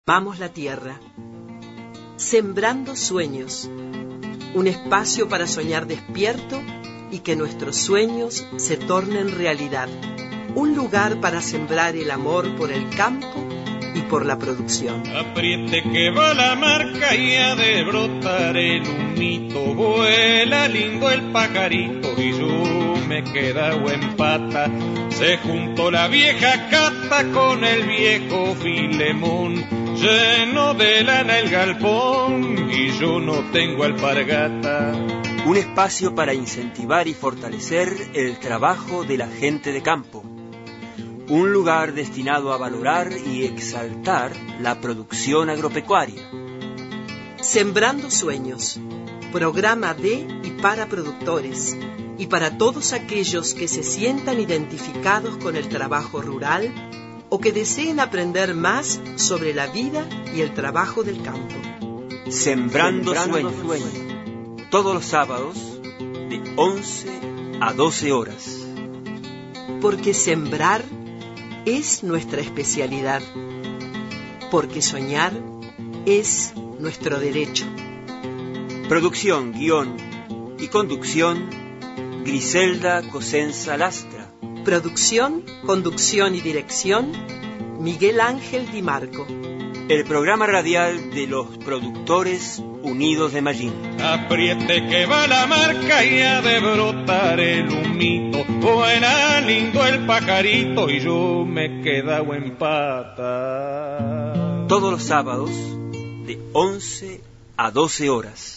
Amamos la tierra. Sembrando sueños. Un espacio para soñar despierto y que nuestros sueños se tornen realidad. Un lugar para sembrar el amor por el campo y por la producción. Apriete que va la marca y ha de brotar el humito. Vuela lindo el pajarito y yo me quedo en pata. Se juntó la vieja Cata con el viejo Filemón. Lleno de lana el galpón y yo no tengo alpargata. Un espacio para incentivar y fortalecer el trabajo de la gente de campo. Un lugar destinado a valorar y exaltar la producción agropecuaria. Sembrando sueños. Programa de y para productores y para todos aquellos que se sientan identificados con el trabajo rural o que deseen aprender más sobre la vida y el trabajo del campo. Sembrando sueños. Todos los sábados de 11 a 12 horas. Porque sembrar es nuestra especialidad. Porque soñar es nuestro derecho. Producción, guión y conducción, Griselda Cosenza Lastra. Producción, conducción y dirección, Miguel Ángel Di Marco. El programa radial de los productores unidos de Mallín. Apriete que va la marca y ha de brotar el humito. Vuela lindo el pajarito y yo me quedo en pata. Todos los sábados de 11 a 12 horas.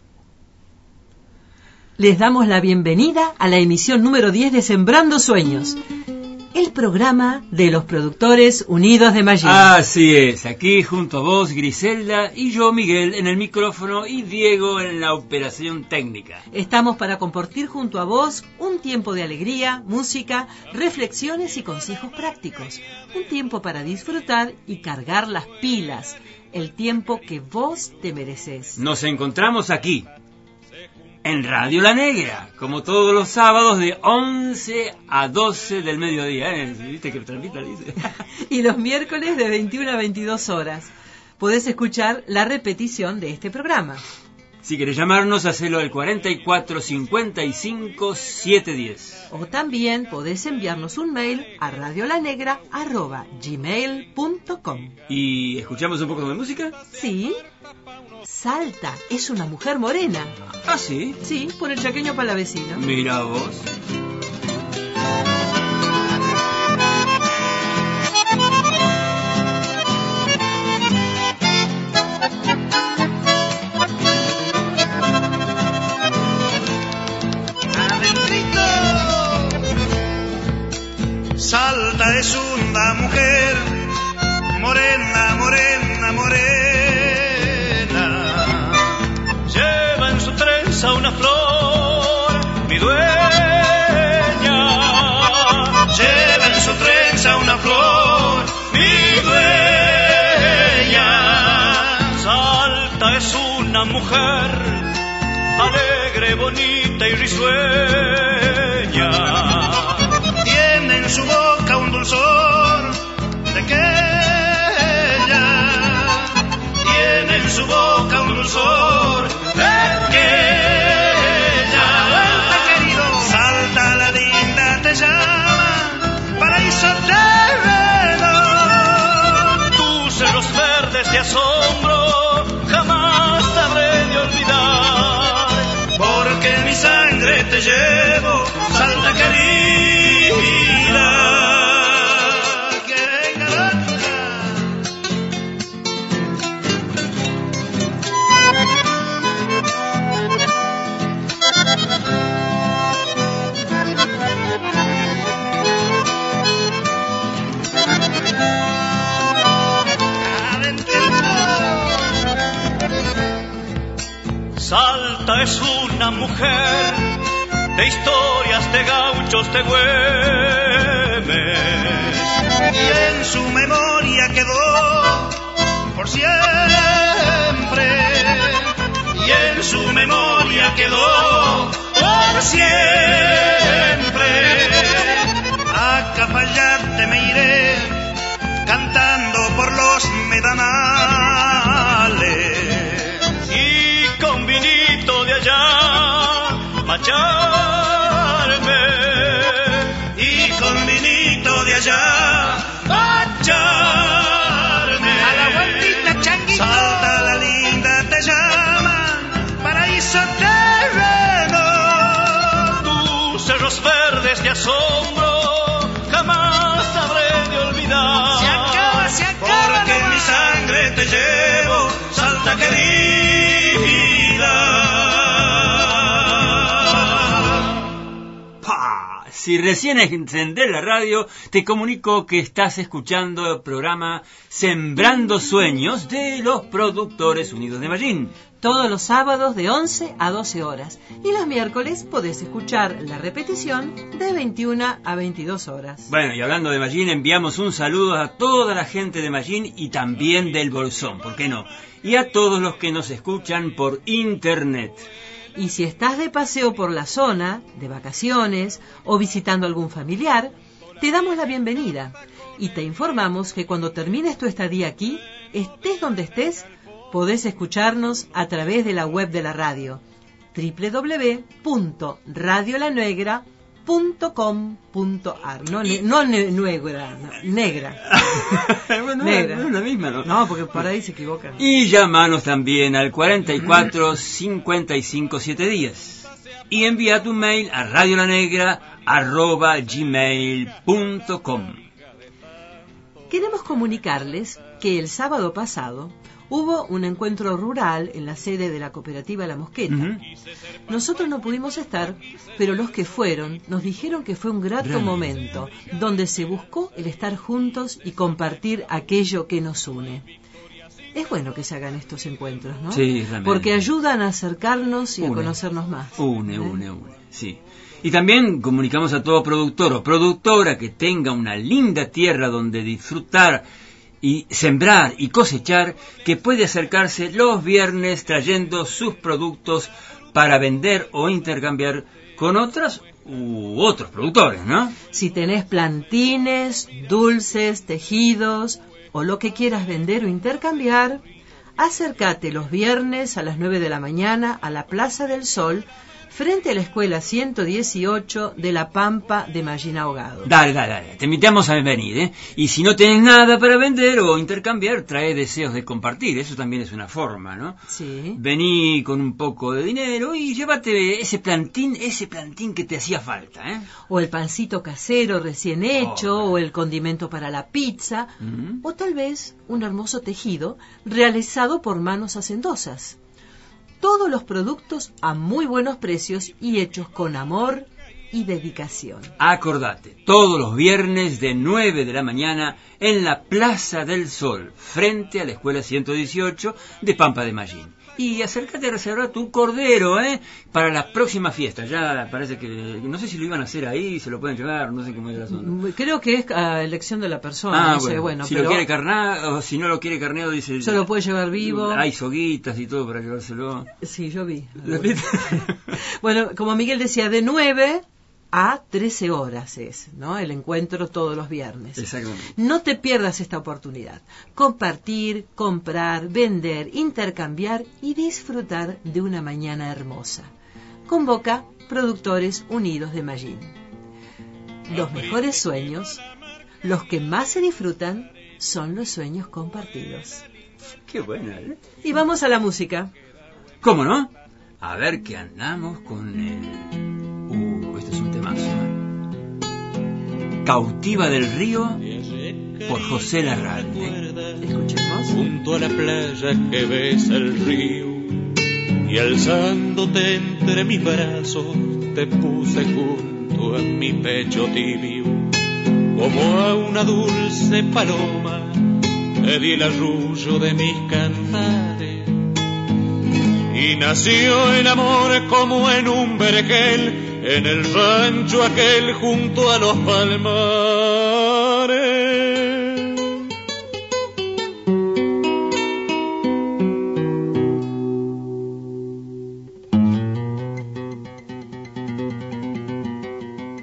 Les damos la bienvenida a la emisión número 10 de Sembrando Sueños, el programa de los productores unidos de Mallín. Así es, aquí junto a vos, Griselda, y yo, Miguel, en el micrófono y Diego en la operación técnica. Estamos para compartir junto a vos un tiempo de alegría, música, reflexiones y consejos prácticos. Un tiempo para disfrutar y cargar las pilas, el tiempo que vos te mereces. Nos encontramos aquí, en Radio La Negra, como todos los sábados de 11 a 12 del mediodía. ¿Viste que transmita? Dice. Y los miércoles de 21 a 22 horas. Podés escuchar la repetición de este programa. Si querés llamarnos, hacelo al 44 55 710. O también podés enviarnos un mail a radiolanegra@gmail.com. ¿Y escuchamos un poco de música? Sí. Salta es una mujer morena. ¿Ah, sí? Sí, por el Chaqueño Palavecino. Mira vos. Salta es una mujer morena, morena, morena. Lleva en su trenza una flor, mi dueña. Lleva en su trenza una flor, mi dueña. Salta es una mujer alegre, bonita y risueña. Tiene en su boca un dulzor de aquella. Tiene en su boca un dulzor de aquella. Querido, salta la linda te llama, paraíso terreno. Tus cerros verdes de asombro jamás te habré de olvidar, porque en mi sangre te llevo, salta querida. Salta es una mujer de historias de gauchos de Güemes, y en su memoria quedó por siempre, y en su memoria quedó por siempre. A Capayate me iré cantando por los medanales y con vinito de allá macharme, y con vinito de allá macharme. A la vueltita, changuito. Salta la linda, te llaman paraíso terreno. Tus cerros verdes de asombro jamás habré de olvidar. Se acaba porque en mi nomás. sangre te llevo, Salta querida. ¡Pah! Si recién encendés la radio, te comunico que estás escuchando el programa Sembrando Sueños de los Productores Unidos de Mallín. Todos los sábados de 11 a 12 horas. Y los miércoles podés escuchar la repetición de 21 a 22 horas. Bueno, y hablando de Mallín, enviamos un saludo a toda la gente de Mallín y también del Bolsón, ¿por qué no? Y a todos los que nos escuchan por internet. Y si estás de paseo por la zona, de vacaciones o visitando algún familiar, te damos la bienvenida y te informamos que cuando termines tu estadía aquí, estés donde estés, podés escucharnos a través de la web de la radio, www.radiolanegra.com.ar. Negra. Bueno, Negra. no es la misma, ¿no? No, porque por ahí se equivocan. Y llamanos también al 44 55 710. Y envía tu mail a radiolanegra@gmail.com. Queremos comunicarles que el sábado pasado hubo un encuentro rural en la sede de la cooperativa La Mosqueta. Nosotros no pudimos estar, pero los que fueron nos dijeron que fue un grato momento, donde se buscó el estar juntos y compartir aquello que nos une. Es bueno que se hagan estos encuentros, ¿no? Sí, realmente. Porque ayudan a acercarnos y a conocernos más. Une, sí. Y también comunicamos a todo productor o productora que tenga una linda tierra donde disfrutar y sembrar y cosechar, que puede acercarse los viernes trayendo sus productos para vender o intercambiar con otras u otros productores, ¿no? Si tenés plantines, dulces, tejidos o lo que quieras vender o intercambiar, acércate los viernes a las 9 de la mañana a la Plaza del Sol, frente a la Escuela 118 de La Pampa de Mallín Ahogado. Dale, te invitamos a venir, ¿eh? Y si no tenés nada para vender o intercambiar, trae deseos de compartir, eso también es una forma, ¿no? Sí. Vení con un poco de dinero y llévate ese plantín que te hacía falta, ¿eh? O el pancito casero recién hecho, o el condimento para la pizza, o tal vez un hermoso tejido realizado por manos hacendosas. Todos los productos a muy buenos precios y hechos con amor y dedicación. Acordate, todos los viernes de 9 de la mañana en la Plaza del Sol, frente a la Escuela 118 de Pampa de Mallín. Y acércate a reservar tu cordero, ¿eh? Para la próxima fiesta. Ya parece que, no sé si lo iban a hacer ahí, se lo pueden llevar, no sé cómo es el asunto. Creo que es a elección de la persona, no sé, bueno, si pero lo quiere carnado, o si no lo quiere carneado, dice... se lo puede llevar vivo. Hay soguitas y todo para llevárselo. Sí, yo vi. Bueno, como Miguel decía, de 9 a 13 horas es, ¿no? El encuentro todos los viernes. Exactamente. No te pierdas esta oportunidad. Compartir, comprar, vender, intercambiar y disfrutar de una mañana hermosa. Convoca Productores Unidos de Mallín. Los mejores sueños, los que más se disfrutan, son los sueños compartidos. Qué buena, ¿eh? Y vamos a la música. ¿Cómo no? A ver qué andamos con el... este es un temazo, ¿eh? Cautiva del Río, por José Larralde. Escuchemos. Junto a la playa que besa el río y alzándote entre mis brazos te puse junto a mi pecho tibio, como a una dulce paloma te di el arrullo de mis cantares. Y nació el amor como en un vergel, en el rancho aquel junto a los palmares.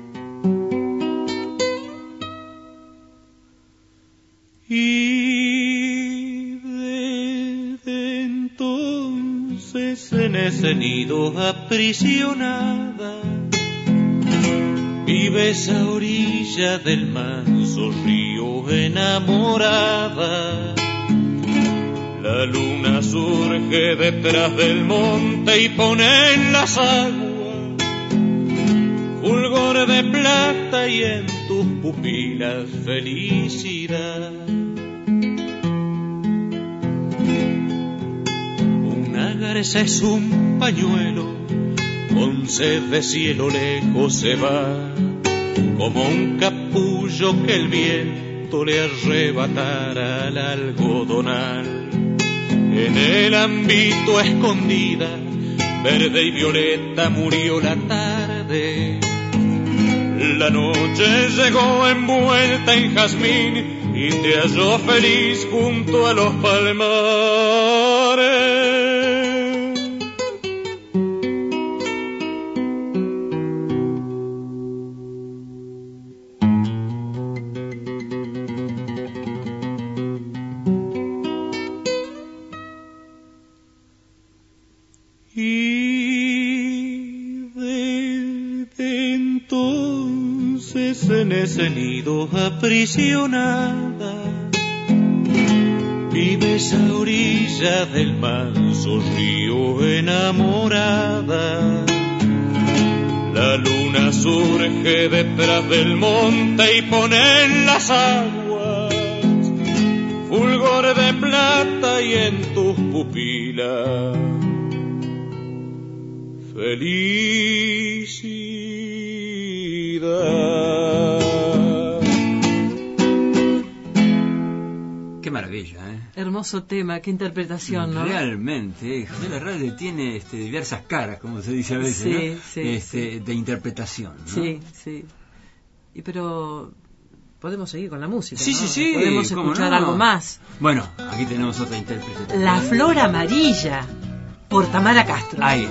Y entonces en ese nido aprisionada, vives a orilla del manso río enamorada. La luna surge detrás del monte y pone en las aguas fulgor de plata y en tus pupilas felicidad. Una garza es un pañuelo, con sed de cielo lejos se va, como un capullo que el viento le arrebatara al algodonal. En el ámbito escondida, verde y violeta murió la tarde. La noche llegó envuelta en jazmín y te halló feliz junto a los palmares. En ese nido aprisionada, vives a orilla del manso río enamorada. La luna surge detrás del monte y pone en las aguas fulgor de plata y en tus pupilas felicidad. Qué maravilla, ¿eh? Hermoso tema, qué interpretación, ¿no? Realmente, José Larralde tiene diversas caras, como se dice a veces, sí, ¿no? Sí. De interpretación, ¿no? Sí. Pero podemos seguir con la música, sí, ¿no? Sí, podemos escuchar algo más. Bueno, aquí tenemos otra intérprete. La Flor Amarilla, por Tamara Castro. Ahí.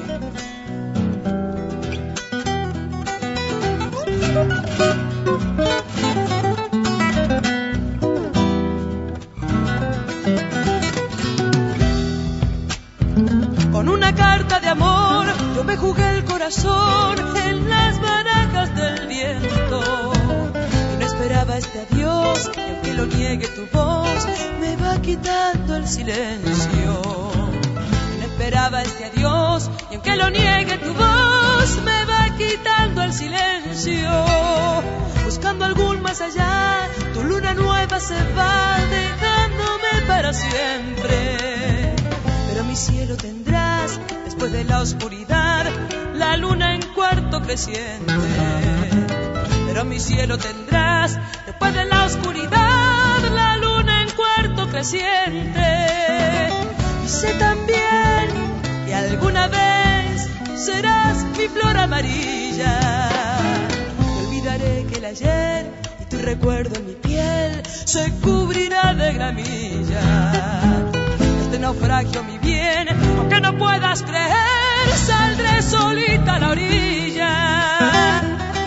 Con una carta de amor yo me jugué el corazón en las barajas del viento. Y no esperaba este adiós, y aunque lo niegue tu voz, me va quitando el silencio. Y no esperaba este adiós, y aunque lo niegue tu voz, me va quitando el silencio. Buscando algún más allá, tu luna nueva se va dejándome para siempre. Pero mi cielo tendrás, después de la oscuridad, la luna en cuarto creciente. Pero mi cielo tendrás, después de la oscuridad, la luna en cuarto creciente. Y sé también que alguna vez serás mi flor amarilla. Te olvidaré que el ayer y tu recuerdo en mi piel se cubrirá de gramilla. Este naufragio, mi bien, aunque no puedas creer, saldré solita a la orilla.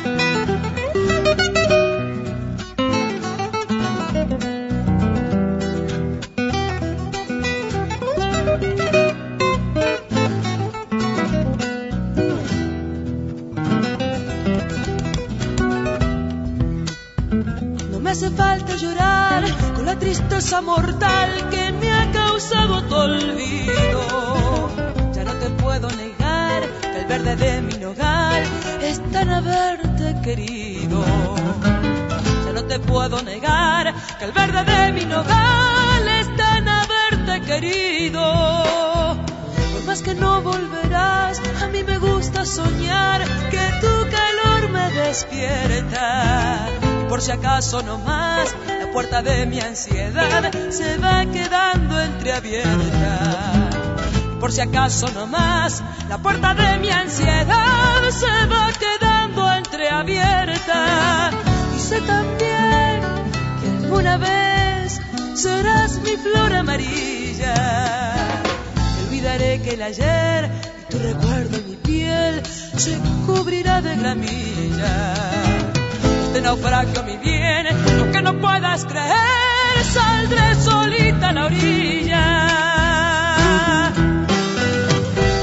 No me hace falta llorar con la tristeza mortal que me ha causado tu olvido. Ya no te puedo negar que el verde de mi nogal es tan haberte querido. Ya no te puedo negar que el verde de mi nogal es tan haberte querido. Por más que no volverás, a mí me gusta soñar que tu calor me despierta. Por si acaso no más, la puerta de mi ansiedad se va quedando entreabierta. Por si acaso no más, la puerta de mi ansiedad se va quedando entreabierta. Y sé también que alguna vez serás mi flor amarilla. Te olvidaré que el ayer y tu recuerdo en mi piel se cubrirá de gramilla. Este naufragio, mi bien, aunque no puedas creer, saldré solita a la orilla.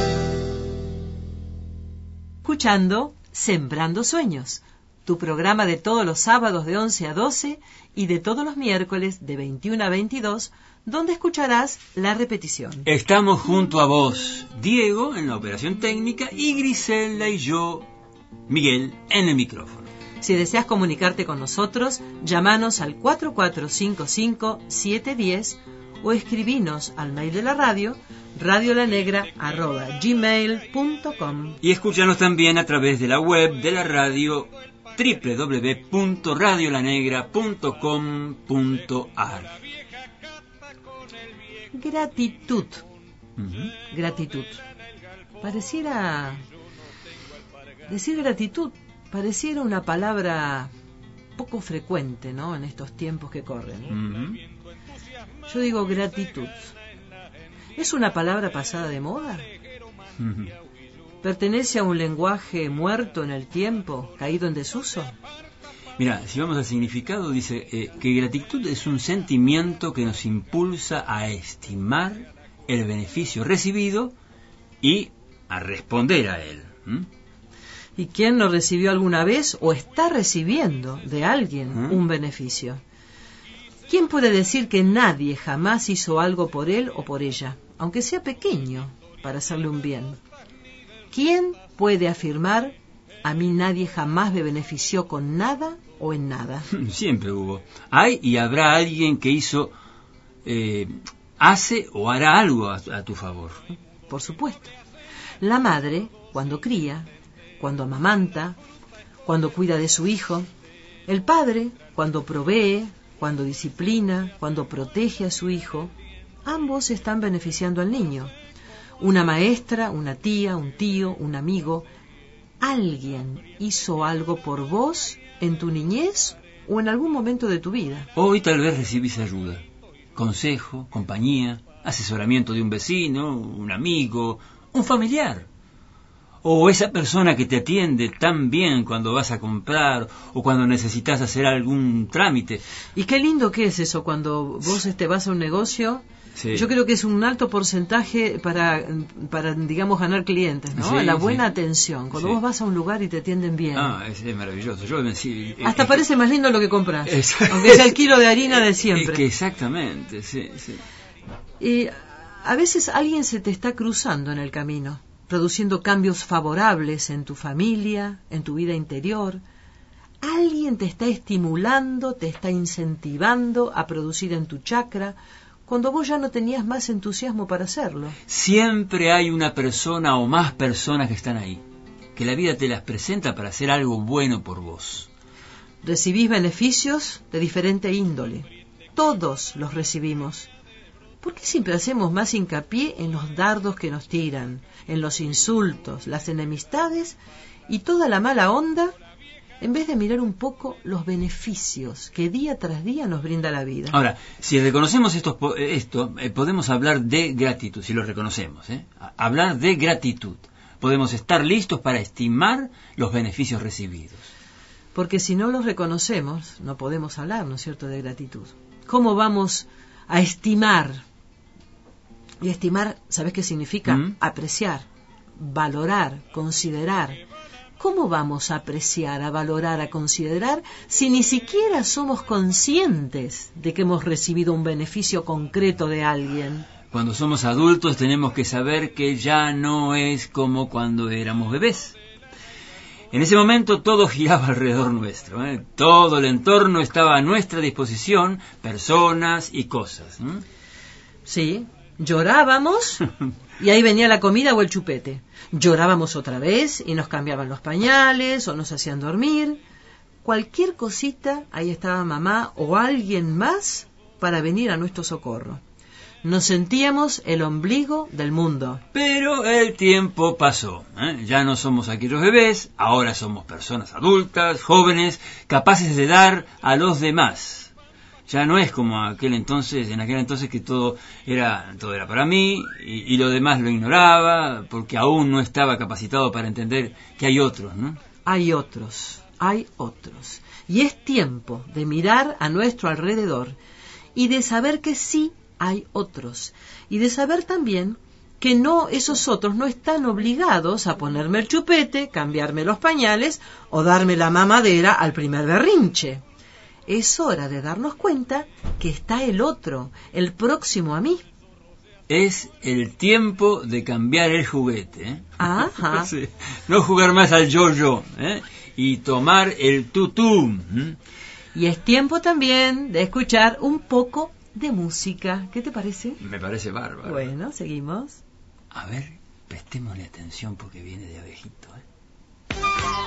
escuchando Sembrando Sueños, tu programa de todos los sábados de 11 a 12 y de todos los miércoles de 21 a 22, donde escucharás la repetición. Estamos junto a vos, Diego, en la operación técnica, y Griselda y yo, Miguel, en el micrófono. Si deseas comunicarte con nosotros, llámanos al 4455-710 o escribinos al mail de la radio, radiolanegra@gmail.com. Y escúchanos también a través de la web de la radio www.radiolanegra.com.ar. Gratitud. Gratitud. Decir gratitud pareciera una palabra poco frecuente, ¿no?, en estos tiempos que corren. Yo digo gratitud. ¿Es una palabra pasada de moda? ¿Pertenece a un lenguaje muerto en el tiempo, caído en desuso? Mira, si vamos al significado, dice que gratitud es un sentimiento que nos impulsa a estimar el beneficio recibido y a responder a él. ¿Y quién no recibió alguna vez o está recibiendo de alguien un beneficio? ¿Quién puede decir que nadie jamás hizo algo por él o por ella, aunque sea pequeño, para hacerle un bien? ¿Quién puede afirmar: a mí nadie jamás me benefició con nada o en nada? Siempre hubo. Hay y habrá alguien que hizo, hace o hará algo a tu favor. Por supuesto. La madre, cuando cría, cuando amamanta, cuando cuida de su hijo. El padre, cuando provee, cuando disciplina, cuando protege a su hijo. Ambos están beneficiando al niño. Una maestra, una tía, un tío, un amigo. ¿Alguien hizo algo por vos en tu niñez o en algún momento de tu vida? Hoy tal vez recibís ayuda, consejo, compañía, asesoramiento de un vecino, un amigo, un familiar. O esa persona que te atiende tan bien cuando vas a comprar o cuando necesitas hacer algún trámite. Y qué lindo que es eso cuando vos vas a un negocio. Sí. Yo creo que es un alto porcentaje para digamos, ganar clientes, ¿no? Sí, la buena atención. Cuando vos vas a un lugar y te atienden bien. Es maravilloso. Hasta parece más lindo lo que compras. Aunque sea el kilo de harina de siempre. Es que exactamente, sí. Y a veces alguien se te está cruzando en el camino, produciendo cambios favorables en tu familia, en tu vida interior. Alguien te está estimulando, te está incentivando a producir en tu chakra, cuando vos ya no tenías más entusiasmo para hacerlo. Siempre hay una persona o más personas que están ahí, que la vida te las presenta para hacer algo bueno por vos. Recibís beneficios de diferente índole. Todos los recibimos. ¿Por qué siempre hacemos más hincapié en los dardos que nos tiran, en los insultos, las enemistades y toda la mala onda, en vez de mirar un poco los beneficios que día tras día nos brinda la vida? Ahora, si reconocemos esto, podemos hablar de gratitud, si lo reconocemos, hablar de gratitud. Podemos estar listos para estimar los beneficios recibidos. Porque si no los reconocemos, no podemos hablar, ¿no es cierto?, de gratitud. ¿Cómo vamos a estimar? Y estimar, ¿sabes qué significa? Apreciar, valorar, considerar. ¿Cómo vamos a apreciar, a valorar, a considerar si ni siquiera somos conscientes de que hemos recibido un beneficio concreto de alguien? Cuando somos adultos tenemos que saber que ya no es como cuando éramos bebés. En ese momento todo giraba alrededor nuestro, Todo el entorno estaba a nuestra disposición, personas y cosas. Sí, llorábamos y ahí venía la comida o el chupete. Llorábamos otra vez y nos cambiaban los pañales o nos hacían dormir. Cualquier cosita, ahí estaba mamá o alguien más para venir a nuestro socorro. Nos sentíamos el ombligo del mundo. Pero el tiempo pasó. Ya no somos aquellos bebés, ahora somos personas adultas, jóvenes, capaces de dar a los demás. Ya no es como en aquel entonces que todo era para mí y lo demás lo ignoraba porque aún no estaba capacitado para entender que hay otros, ¿no? Hay otros. Y es tiempo de mirar a nuestro alrededor y de saber que sí hay otros. Y de saber también que no, esos otros no están obligados a ponerme el chupete, cambiarme los pañales o darme la mamadera al primer berrinche. Es hora de darnos cuenta que está el otro, el próximo a mí. Es el tiempo de cambiar el juguete, ¿eh? Ajá. Sí. No jugar más al yo-yo, ¿eh? Y tomar el tutú. Y es tiempo también de escuchar un poco de música. ¿Qué te parece? Me parece bárbaro. Bueno, seguimos. A ver, prestémosle atención porque viene de abejito, ¿eh?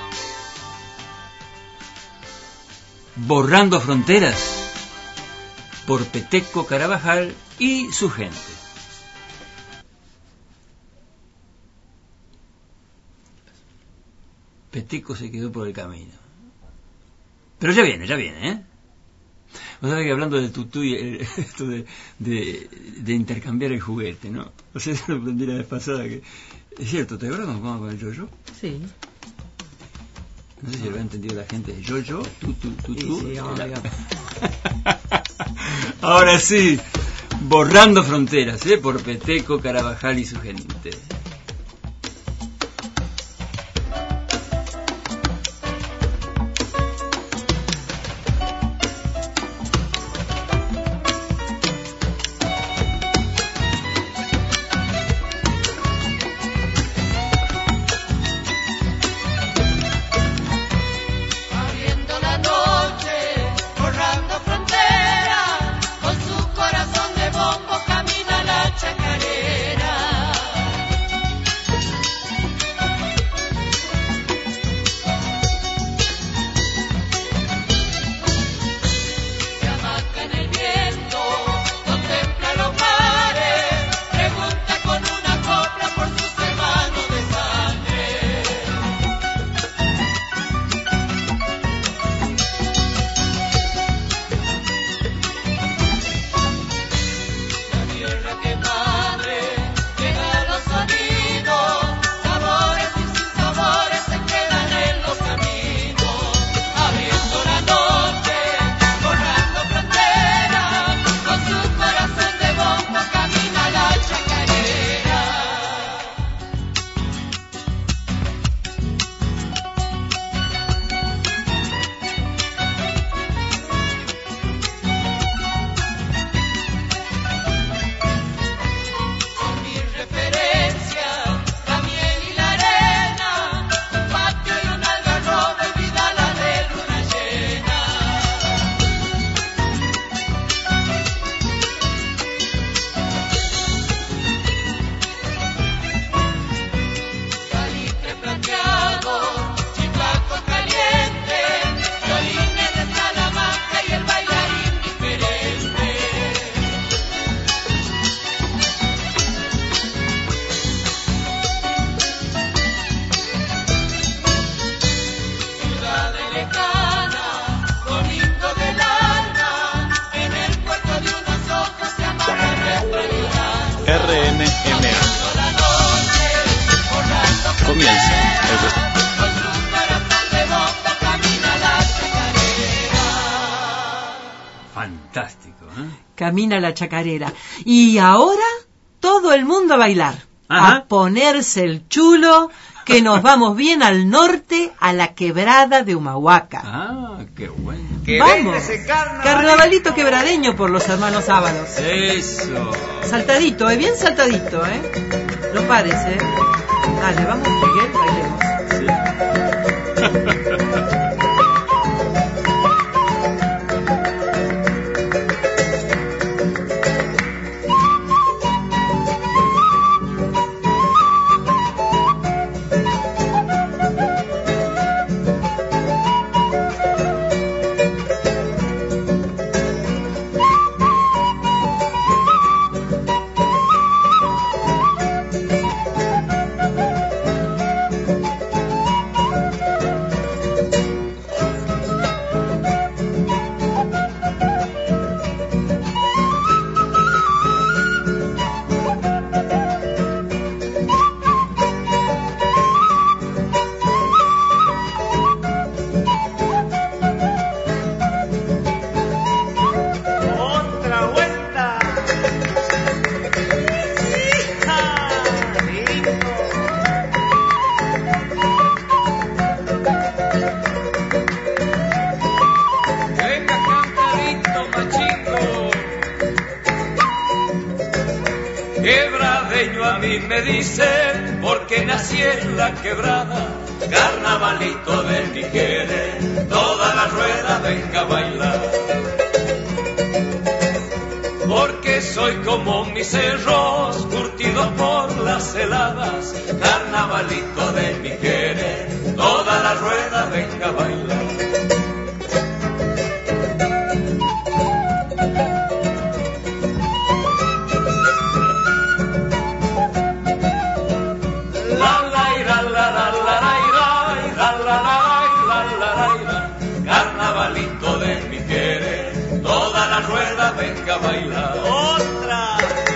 Borrando fronteras, por Peteco Carabajal y su gente. Peteco se quedó por el camino. Pero ya viene, ¿eh? Vos sabés que hablando de tutú y esto de intercambiar el juguete, ¿no? O sea, yo lo aprendí la vez pasada que... Es cierto, ¿te acuerdas cuando jugamos con el yo-yo? Sí. No sé si lo había entendido la gente. Yo-yo, tutú. Sí, obvio. Ahora sí, borrando fronteras, ¿eh? Por Peteco Carabajal y su gente. RMMA. Comienza Fantástico, ¿eh? Camina la chacarera. Y ahora todo el mundo a bailar. Ajá. A ponerse el chulo, que nos vamos bien al norte, a la quebrada de Humahuaca. Ah, qué bueno. ¡Vamos! Carnavalito quebradeño por los hermanos Ábalos. Eso. Saltadito, bien saltadito, No pares, Dale, vamos, Miguel, bailemos. Quebradeño a mí me dicen, porque nací en la quebrada. Carnavalito de mi querer, toda la rueda venga a bailar. Porque soy como mis cerros, curtidos por las heladas. Carnavalito de mi querer, toda la rueda venga a bailar. Carnavalito de mi querer, toda la rueda venga a bailar. ¡Otra!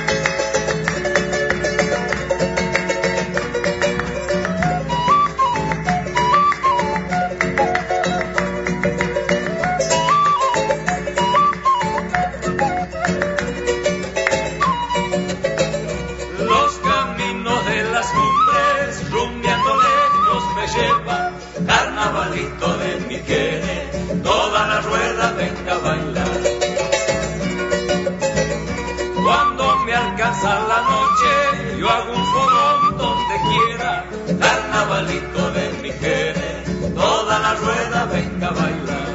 Los caminos de las cumbres, rumbeando lejos me llevan. Carnavalito de mi querer, toda la rueda venga a bailar. Cuando me alcanza la noche, yo hago un fogón donde quiera. Carnavalito de mi querer, toda la rueda venga a bailar.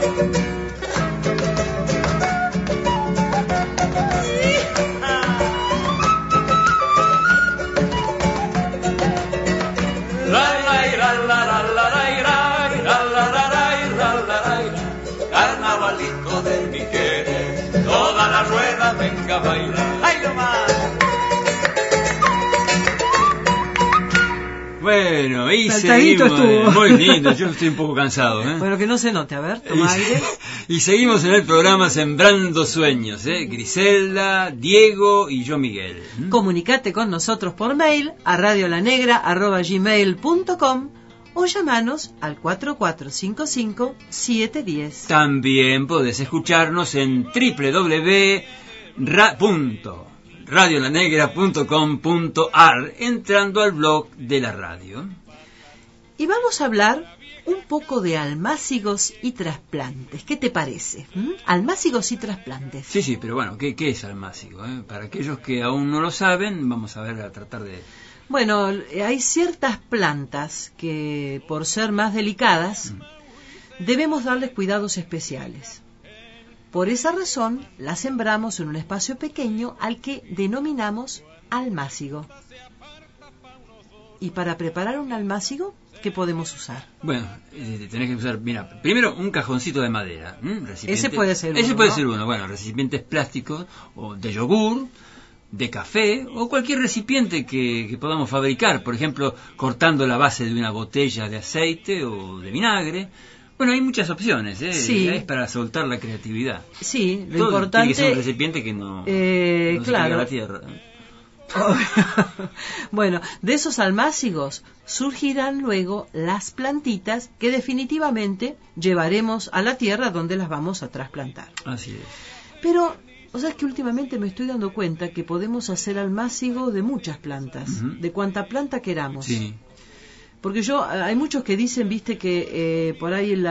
Carnavalito de mi querer, toda la rueda venga a bailar. ¡Ay, no más! Bueno, y Saltadito seguimos. estuvo. Muy lindo, yo estoy un poco cansado. Bueno, que no se note, a ver, toma aire. Y seguimos en el programa Sembrando Sueños, Griselda, Diego y yo, Miguel. Comunicate con nosotros por mail a radiolanegra@gmail.com o llamanos al 4455-710. También podés escucharnos en www.radiolanegra.com.ar entrando al blog de la radio. Y vamos a hablar un poco de almácigos y trasplantes. ¿Qué te parece? Almácigos y trasplantes. Sí, pero bueno, ¿qué es almácigo? Para aquellos que aún no lo saben, vamos a ver, a tratar de... Bueno, hay ciertas plantas que, por ser más delicadas, debemos darles cuidados especiales. Por esa razón, las sembramos en un espacio pequeño al que denominamos almácigo. Y para preparar un almácigo, ¿qué podemos usar? Bueno, tenés que usar, mira, primero un cajoncito de madera. Ese puede ser uno. Ese puede ser uno, bueno, recipientes plásticos o de yogur, de café o cualquier recipiente que podamos fabricar, por ejemplo, cortando la base de una botella de aceite o de vinagre. Bueno, hay muchas opciones, Sí. Es para soltar la creatividad. Sí, lo Todo importante... tiene que ser un recipiente que no se claro. caiga a la tierra. Bueno, de esos almácigos surgirán luego las plantitas que definitivamente llevaremos a la tierra donde las vamos a trasplantar. Así es. Pero, o sea, es que últimamente me estoy dando cuenta que podemos hacer almácigo de muchas plantas, de cuanta planta queramos. Sí. Porque hay muchos que dicen, viste, que por ahí el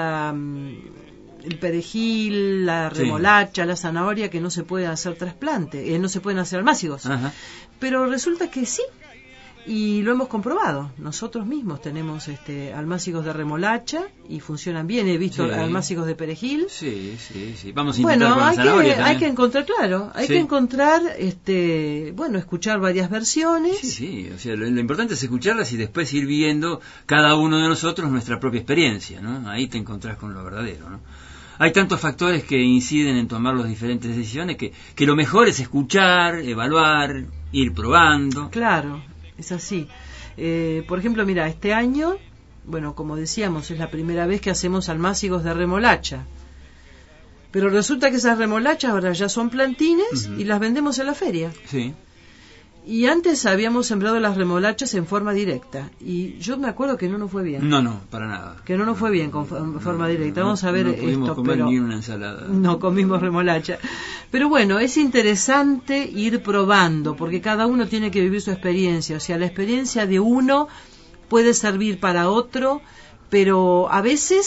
perejil, la remolacha, la zanahoria, que no se puede hacer trasplante, no se pueden hacer almácigos. Ajá. Pero resulta que sí, y lo hemos comprobado. Nosotros mismos tenemos almácigos de remolacha y funcionan bien. He visto almácigos de perejil. Sí. Vamos a intentar con la zanahoria también. Hay que encontrar, que encontrar, escuchar varias versiones. Sí, o sea, lo importante es escucharlas y después ir viendo cada uno de nosotros nuestra propia experiencia, ¿no? Ahí te encontrás con lo verdadero, ¿no? Hay tantos factores que inciden en tomar las diferentes decisiones que lo mejor es escuchar, evaluar, ir probando. Claro, es así. Por ejemplo, mira, este año, bueno, como decíamos, es la primera vez que hacemos almácigos de remolacha. Pero resulta que esas remolachas ahora ya son plantines y las vendemos en la feria. Sí. Y antes habíamos sembrado las remolachas en forma directa. Y yo me acuerdo que no nos fue bien. No, para nada. Que no nos fue bien con forma directa. Vamos a ver no pudimos esto, comer pero ni una ensalada. no comimos remolacha. Pero bueno, es interesante ir probando, porque cada uno tiene que vivir su experiencia. O sea, la experiencia de uno puede servir para otro, pero a veces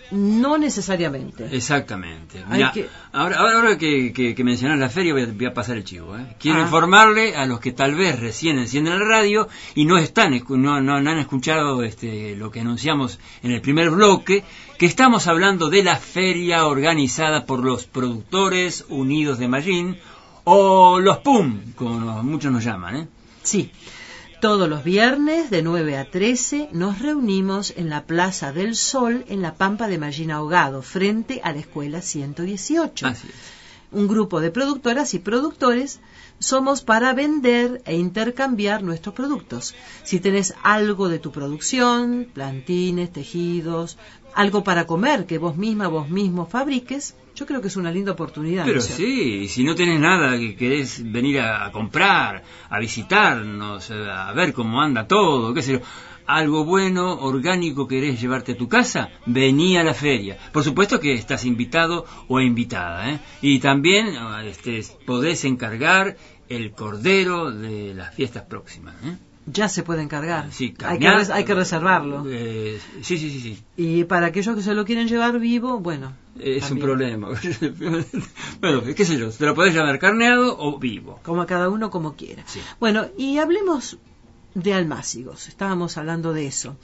No necesariamente. Exactamente. Mirá, ahora que mencionás la feria, voy a pasar el chivo. Quiero Ah. informarle a los que tal vez recién encienden la radio y no han escuchado lo que anunciamos en el primer bloque, que estamos hablando de la feria organizada por los Productores Unidos de Mallín, o los PUM, como muchos nos llaman. Sí. Todos los viernes de 9 a 13 nos reunimos en la Plaza del Sol en la Pampa de Mallín Ahogado, frente a la Escuela 118. Así es. Un grupo de productoras y productores somos para vender e intercambiar nuestros productos. Si tenés algo de tu producción, plantines, tejidos, algo para comer que vos mismo fabriques, yo creo que es una linda oportunidad. Pero ¿no es cierto? sí, si no tenés nada que querés venir a comprar, a visitarnos, a ver cómo anda todo, qué sé yo, algo bueno, orgánico querés llevarte a tu casa, vení a la feria. Por supuesto que estás invitado o invitada, y también podés encargar el cordero de las fiestas próximas. Ya se puede encargar. Sí, hay que reservarlo. Sí. Y para aquellos que se lo quieren llevar vivo, bueno. Es también. un problema. Bueno, qué sé yo, te lo podés llevar carneado o vivo. Como a cada uno como quiera. Sí. Bueno, y hablemos de almácigos. Estábamos hablando de eso.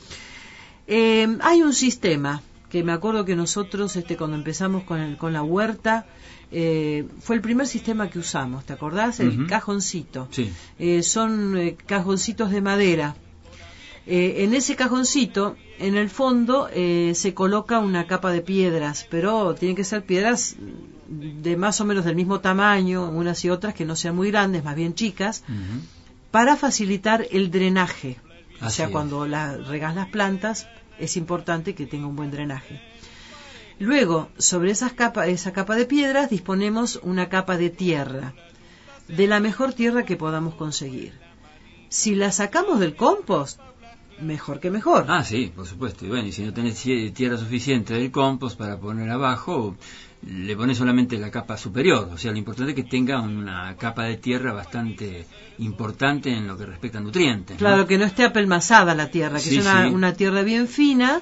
Hay un sistema que me acuerdo que nosotros cuando empezamos con la huerta, fue el primer sistema que usamos, ¿te acordás? El cajoncito. Sí. Son cajoncitos de madera. En ese cajoncito, en el fondo, se coloca una capa de piedras, pero tienen que ser piedras de más o menos del mismo tamaño, unas y otras que no sean muy grandes, más bien chicas, para facilitar el drenaje. O sea, cuando regás las plantas, es importante que tenga un buen drenaje. Luego, sobre esa capa de piedras, disponemos una capa de tierra, de la mejor tierra que podamos conseguir. Si la sacamos del compost, mejor que mejor. Ah, sí, por supuesto. Y bueno, y si no tenés tierra suficiente del compost para poner abajo, le pones solamente la capa superior. O sea, lo importante es que tenga una capa de tierra bastante importante en lo que respecta a nutrientes, ¿no? Claro, que no esté apelmazada la tierra, que Sí, sea sí. una tierra bien fina.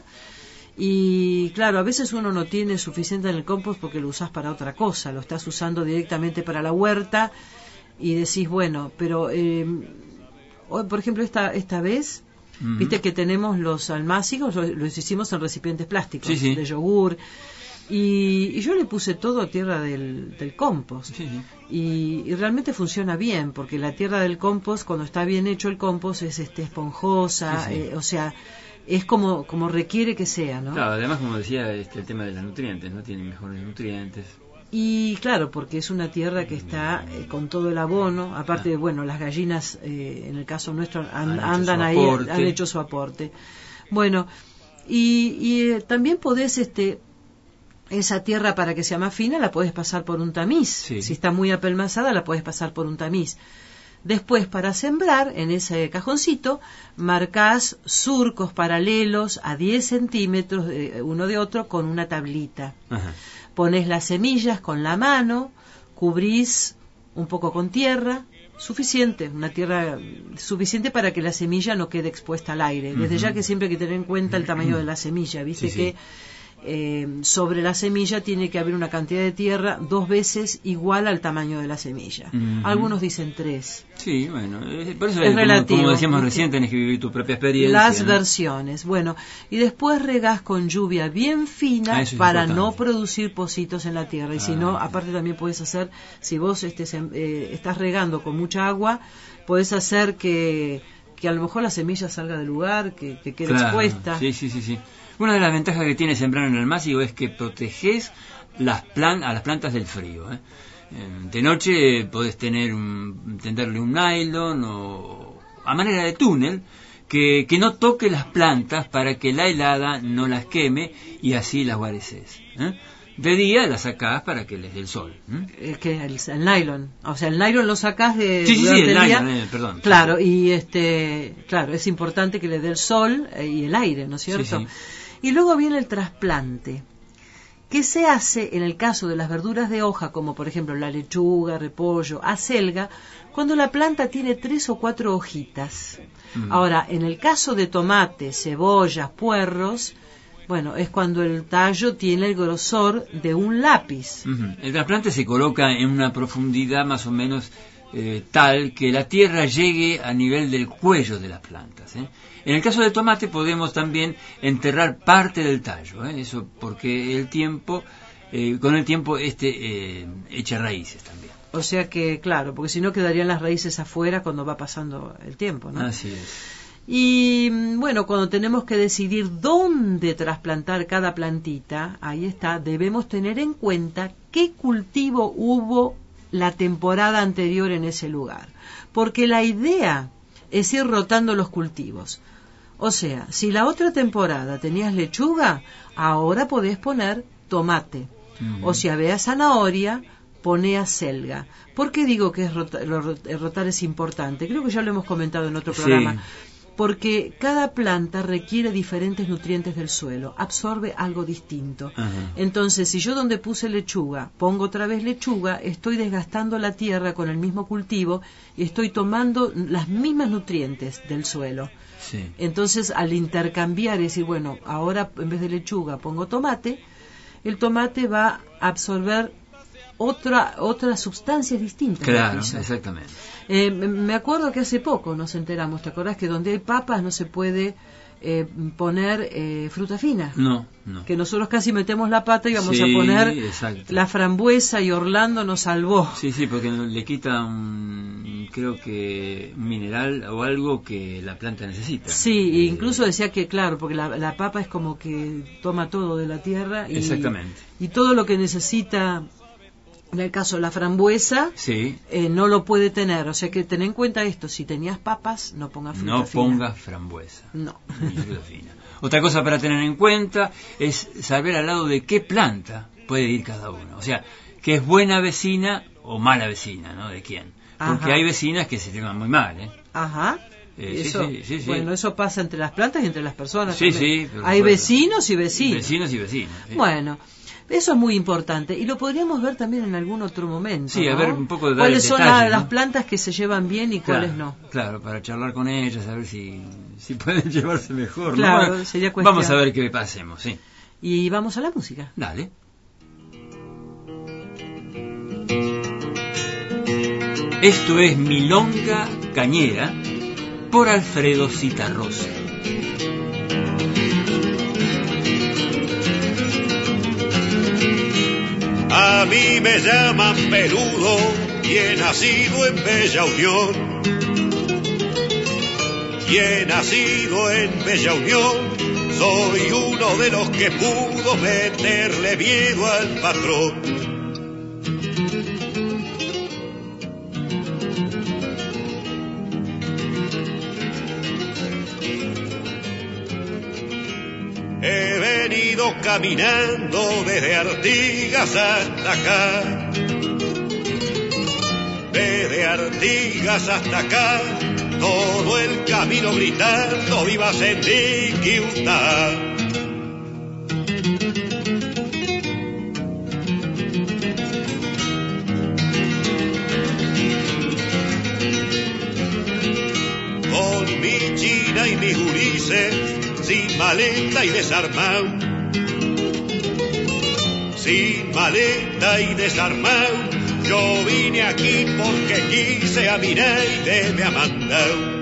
Y claro, a veces uno no tiene suficiente en el compost porque lo usás para otra cosa, lo estás usando directamente para la huerta y decís, bueno, pero hoy, por ejemplo, esta vez, viste que tenemos los almácigos, los hicimos en recipientes plásticos, Sí, sí. de yogur, y yo le puse todo a tierra del compost. Sí, sí. Y realmente funciona bien, porque la tierra del compost, cuando está bien hecho el compost, es esponjosa, Sí, sí. o sea, es como requiere que sea, ¿no? Claro, además, como decía, el tema de los nutrientes, ¿no? Tiene mejores nutrientes. Y claro, porque es una tierra que está con todo el abono, aparte, bueno, las gallinas, en el caso nuestro, andan ahí, han hecho su aporte. Bueno, y también podés, esa tierra, para que sea más fina, la podés pasar por un tamiz. Sí. Si está muy apelmazada, la podés pasar por un tamiz. Después, para sembrar, en ese cajoncito, marcás surcos paralelos a 10 centímetros uno de otro con una tablita. Ajá. Pones las semillas con la mano, cubrís un poco con tierra, suficiente, una tierra suficiente para que la semilla no quede expuesta al aire. Desde ya que siempre hay que tener en cuenta el tamaño de la semilla, viste Sí, que sobre la semilla tiene que haber una cantidad de tierra 2 veces igual al tamaño de la semilla. Algunos dicen 3. Sí, bueno, por eso Es relativo, como decíamos ¿viste? recién, tenés que vivir tu propia experiencia. Las ¿no? versiones. Bueno, y después regás con lluvia bien fina Eso es para importante. no producir pocitos en la tierra. Y si no, aparte también puedes hacer, si vos estás regando con mucha agua, podés hacer que a lo mejor la semilla salga del lugar, que quede expuesta. Sí. Una de las ventajas que tiene sembrar en el almácigo es que protegés a las plantas del frío. De noche podés tenderle un nylon o a manera de túnel que no toque las plantas para que la helada no las queme y así las guareces. De día las sacás para que les dé el sol. Que el nylon, o sea, el nylon lo sacás de Sí, durante el el día. nylon, perdón. Claro, y claro, es importante que le dé el sol y el aire, ¿no es cierto? Sí. Y luego viene el trasplante, que se hace en el caso de las verduras de hoja, como por ejemplo la lechuga, repollo, acelga, cuando la planta tiene 3 o 4 hojitas. Ahora, en el caso de tomate, cebollas, puerros, Bueno, es cuando el tallo tiene el grosor de un lápiz. El trasplante se coloca en una profundidad más o menos tal que la tierra llegue a nivel del cuello de las plantas. En el caso del tomate podemos también enterrar parte del tallo, eso porque con el tiempo echa raíces también. O sea que, claro, porque si no quedarían las raíces afuera cuando va pasando el tiempo, ¿no? Así es. Y bueno, cuando tenemos que decidir dónde trasplantar cada plantita, ahí está, debemos tener en cuenta qué cultivo hubo la temporada anterior en ese lugar. Porque la idea es ir rotando los cultivos. O sea, si la otra temporada tenías lechuga, ahora podés poner tomate. O si había zanahoria, pone acelga. ¿Por qué digo que rotar es importante? Creo que ya lo hemos comentado en otro programa. Sí. Porque cada planta requiere diferentes nutrientes del suelo, absorbe algo distinto. Entonces, si yo donde puse lechuga, pongo otra vez lechuga, estoy desgastando la tierra con el mismo cultivo y estoy tomando las mismas nutrientes del suelo. Sí. Entonces, al intercambiar y decir, bueno, ahora en vez de lechuga pongo tomate, el tomate va a absorber otras sustancias distintas. Claro, exactamente. Me acuerdo que hace poco nos enteramos, ¿te acordás que donde hay papas no se puede poner fruta fina? No. Que nosotros casi metemos la pata y vamos a Sí, poner exacto. la frambuesa y Orlando nos salvó. Sí, porque le quita creo que un mineral o algo que la planta necesita. Sí, incluso decía que claro, porque la papa es como que toma todo de la tierra Exactamente. Y todo lo que necesita. En el caso de la frambuesa, sí. No lo puede tener. O sea que ten en cuenta esto. Si tenías papas, no pongas fruta fina. No pongas frambuesa. No. Ni fruta fina. Otra cosa para tener en cuenta es saber al lado de qué planta puede ir cada uno. O sea, que es buena vecina o mala vecina, ¿no? ¿De quién? Porque Ajá. hay vecinas que se llevan muy mal, Ajá. Sí. Bueno, eso pasa entre las plantas y entre las personas. Sí, también. sí. Hay vecinos y vecinos. Vecinos y vecinas. Sí. Bueno. Eso es muy importante y lo podríamos ver también en algún otro momento. Sí, ¿no? a ver un poco de ¿Cuáles son detalles, las ¿no? plantas que se llevan bien y cuáles no? Claro, para charlar con ellas, a ver si pueden llevarse mejor. Claro, ¿no? Bueno, sería cuestión. Vamos a ver qué pasemos, sí. Y vamos a la música. Dale. Esto es Milonga Cañera por Alfredo Citarrosa. A mí me llaman peludo y he nacido en Bella Unión. Y he nacido en Bella Unión. Soy uno de los que pudo meterle miedo al patrón. He venido caminando desde Artigas hasta acá. Desde Artigas hasta acá, todo el camino gritando viva Sendiquiutá. Con mi china y mis gurises, sin maleta y desarmado, sin maleta y desarmado, yo vine aquí porque quise a mi Neide me ha mandado.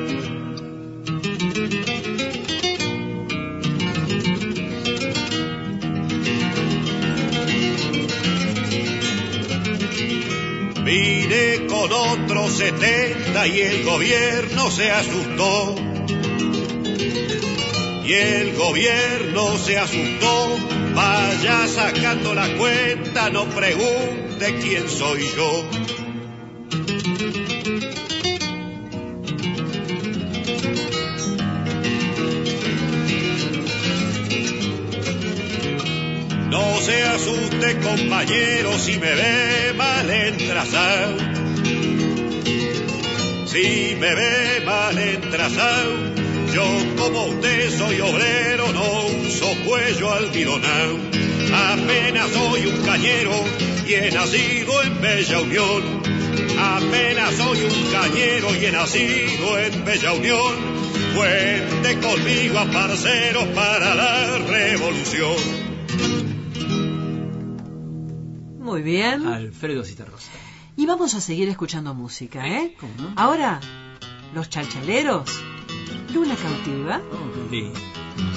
Vine con otros 70 y el gobierno se asustó. Y el gobierno se asustó, vaya sacando la cuenta, no pregunte quién soy yo. No se asuste, compañero, si me ve mal entrazado. Si me ve mal entrazado, yo como usted soy obrero, no uso cuello almidonado. Apenas soy un cañero y he nacido en Bella Unión. Apenas soy un cañero y he nacido en Bella Unión. cuente conmigo a parceros para la revolución. Muy bien. Alfredo Citarrosa. Y vamos a seguir escuchando música, ¿eh? ¿Cómo no? Ahora, los chalchaleros, Luna Cautiva. Oh, qué lindo.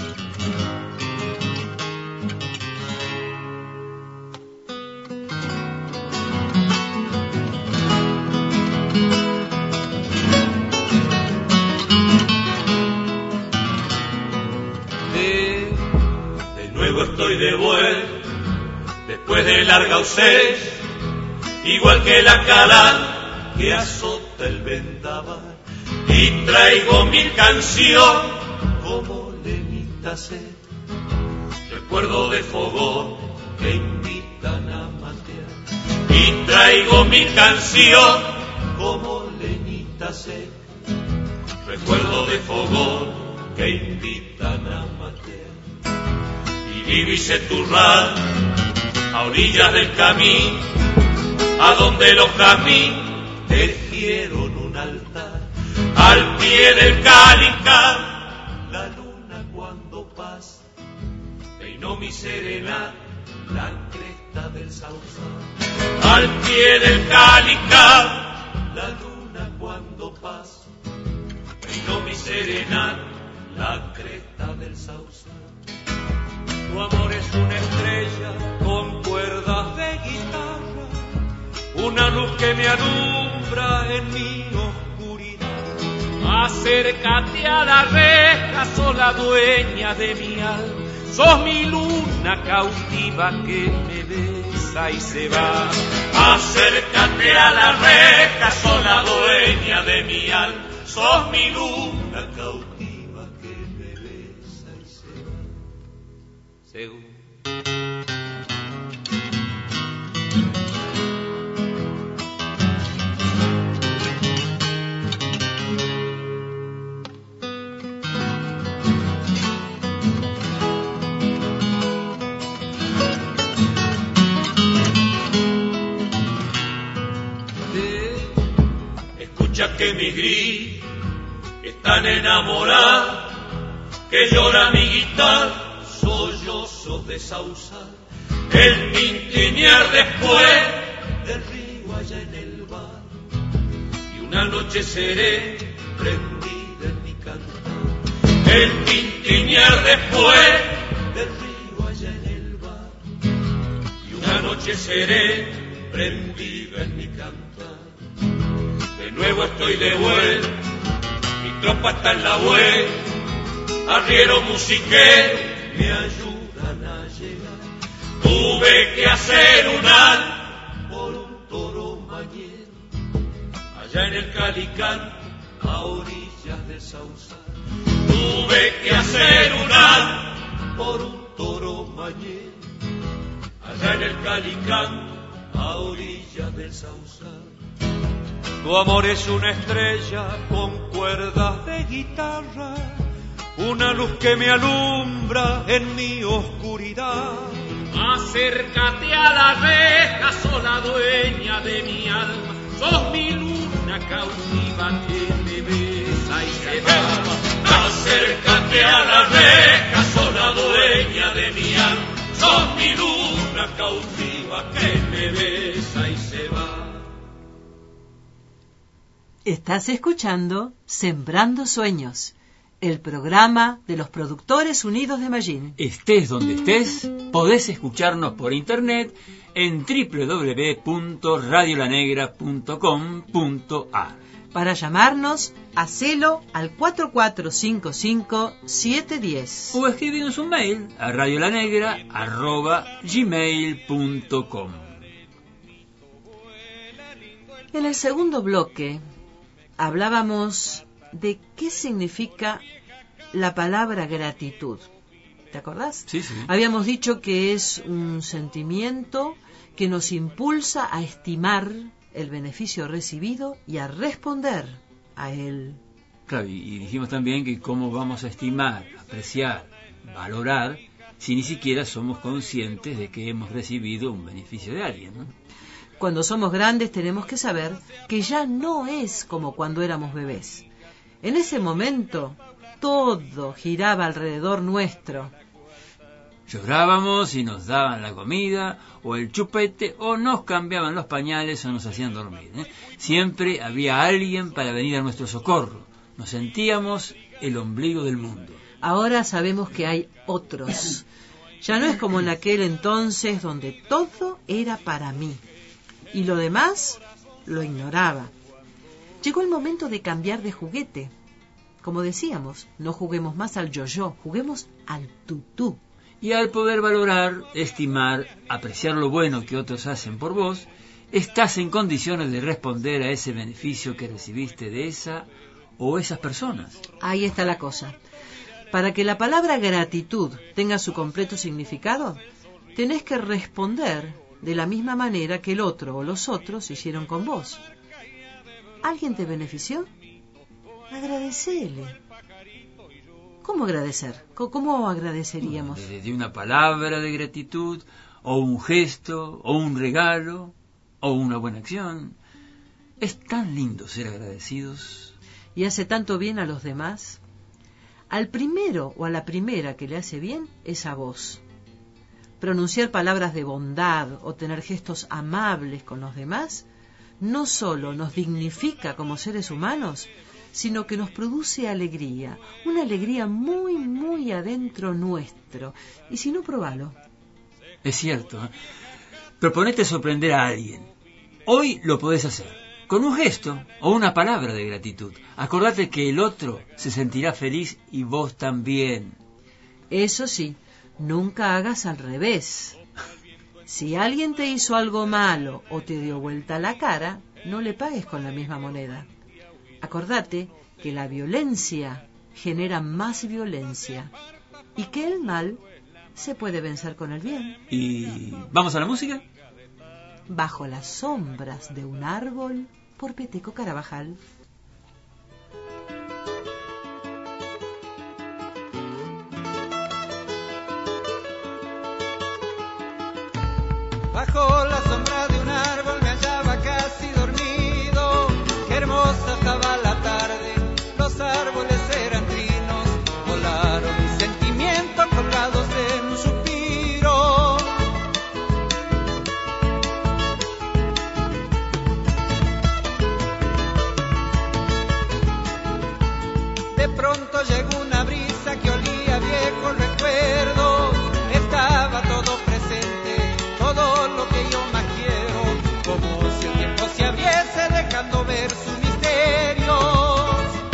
De nuevo estoy de vuelta, después de larga ausencia, igual que la cala que azota el vendaval, y traigo mi canción como lenita sed, recuerdo de fogón que invitan a matear, y traigo mi canción como lenita sed, recuerdo de fogón que invitan a matear, y vivo y se turran a orillas del camino, a donde los caminos tejieron un altar, al pie del cálica, la luna cuando pasa, peinó mi serenata, la cresta del sausal, al pie del cálica, la luna cuando pasa, peinó mi serenata, la cresta del sausal. Tu amor es una estrella con cuerdas de guitarra, una luz que me alumbra en mi oscuridad. Acércate a la reja, sos la dueña de mi alma, sos mi luna cautiva que me besa y se va. Acércate a la reja, sos la dueña de mi alma, sos mi luna cautiva que me besa y se va. Según escucha que mis gritos están enamorados, que llora mi guitarra, sollozos de sausal, el tintinear después del río allá en el bar, y una noche seré prendida en mi cantar, el tintinear después del río allá en el bar, y una noche seré prendida en mi cantar. De nuevo estoy de vuelta, mi tropa está en la vuelta, arriero musiquero me ayudan a llegar. Tuve que hacer un alto por un toro mañero, allá en el Calicán, a orillas del Sausal. Tuve que hacer un alto por un toro mañero, allá en el Calicán, a orillas del Sausal. Tu amor es una estrella con cuerdas de guitarra, una luz que me alumbra en mi oscuridad. Acércate a la reja, sos la dueña de mi alma, sos mi luna cautiva que me besa y se va. Acércate a la reja, sos la dueña de mi alma, sos mi luna cautiva que me besa y se va. Estás escuchando Sembrando Sueños, el programa de los Productores Unidos de Mallín. Estés donde estés, podés escucharnos por internet en www.radiolanegra.com.ar. Para llamarnos, hacelo al 4455-710. O escribirnos un mail a radiolanegra@gmail.com. En el segundo bloque hablábamos de qué significa la palabra gratitud. ¿Te acordás? Sí, sí. Habíamos dicho que es un sentimiento que nos impulsa a estimar el beneficio recibido y a responder a él. Claro, y dijimos también que cómo vamos a estimar, apreciar, valorar, si ni siquiera somos conscientes de que hemos recibido un beneficio de alguien, ¿no? Cuando somos grandes tenemos que saber que ya no es como cuando éramos bebés. En ese momento todo giraba alrededor nuestro. Llorábamos y nos daban la comida o el chupete, o nos cambiaban los pañales o nos hacían dormir. Siempre había alguien para venir a nuestro socorro. Nos sentíamos el ombligo del mundo. Ahora sabemos que hay otros. Ya no es como en aquel entonces donde todo era para mí y lo demás lo ignoraba. Llegó el momento de cambiar de juguete. Como decíamos, no juguemos más al yo-yo, juguemos al tutú. Y al poder valorar, estimar, apreciar lo bueno que otros hacen por vos, estás en condiciones de responder a ese beneficio que recibiste de esa o esas personas. Ahí está la cosa. Para que la palabra gratitud tenga su completo significado, tenés que responder de la misma manera que el otro o los otros hicieron con vos. ¿Alguien te benefició? Agradecele. ¿Cómo agradecer? ¿Cómo agradeceríamos? De una palabra de gratitud, o un gesto, o un regalo, o una buena acción. Es tan lindo ser agradecidos. Y hace tanto bien a los demás. Al primero o a la primera que le hace bien es a vos. Pronunciar palabras de bondad o tener gestos amables con los demás no solo nos dignifica como seres humanos, sino que nos produce alegría, una alegría muy, muy adentro nuestro. Y si no, probalo. Es cierto, ¿eh? Proponete sorprender a alguien. Hoy lo podés hacer, con un gesto o una palabra de gratitud. Acordate que el otro se sentirá feliz y vos también. Eso sí, nunca hagas al revés. Si alguien te hizo algo malo o te dio vuelta la cara, no le pagues con la misma moneda. Acordate que la violencia genera más violencia y que el mal se puede vencer con el bien. ¿Y vamos a la música? Bajo las sombras de un árbol, por Peteco Carabajal. Bajo la sombra de un árbol me hallaba casi dormido. Qué hermosa estaba la tarde, los árboles eran trinos. Volaron mis sentimientos colgados en un suspiro. De pronto llegó una brisa que olía a viejo recuerdo. Estaba todo presente, todo lo que yo más quiero, como si el tiempo se abriese dejando ver sus misterios.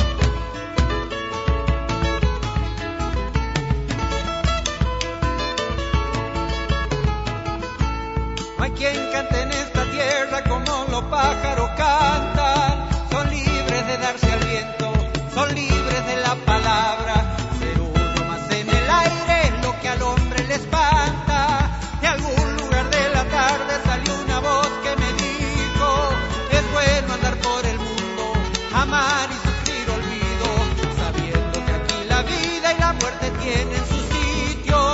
No hay quien cante en esta tierra como los pájaros cantan. Son libres de darse al viento, son libres de la palabra. Ser uno más en el aire es lo que al hombre le espanta. De algún lugar de la tarde salió una voz que me dijo: es bueno andar por el mundo, amar y sufrir olvido, sabiendo que aquí la vida y la muerte tienen su sitio.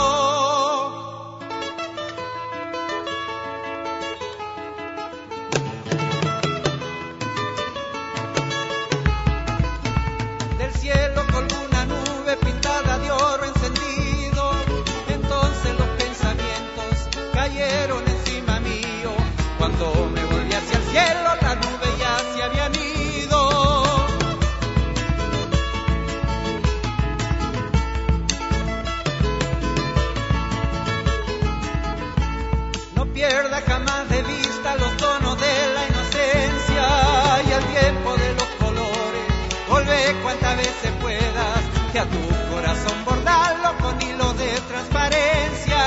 Del cielo colgó una nube pintada de oro encendido. Entonces los pensamientos cayeron encima mío. Cuando me volví hacia el cielo, la nube ya se habían ido. No pierda jamás de vista los tonos de la inocencia y el tiempo de los colores. Volvé cuantas veces puedas, que a tu corazón bordarlo con hilos de transparencia.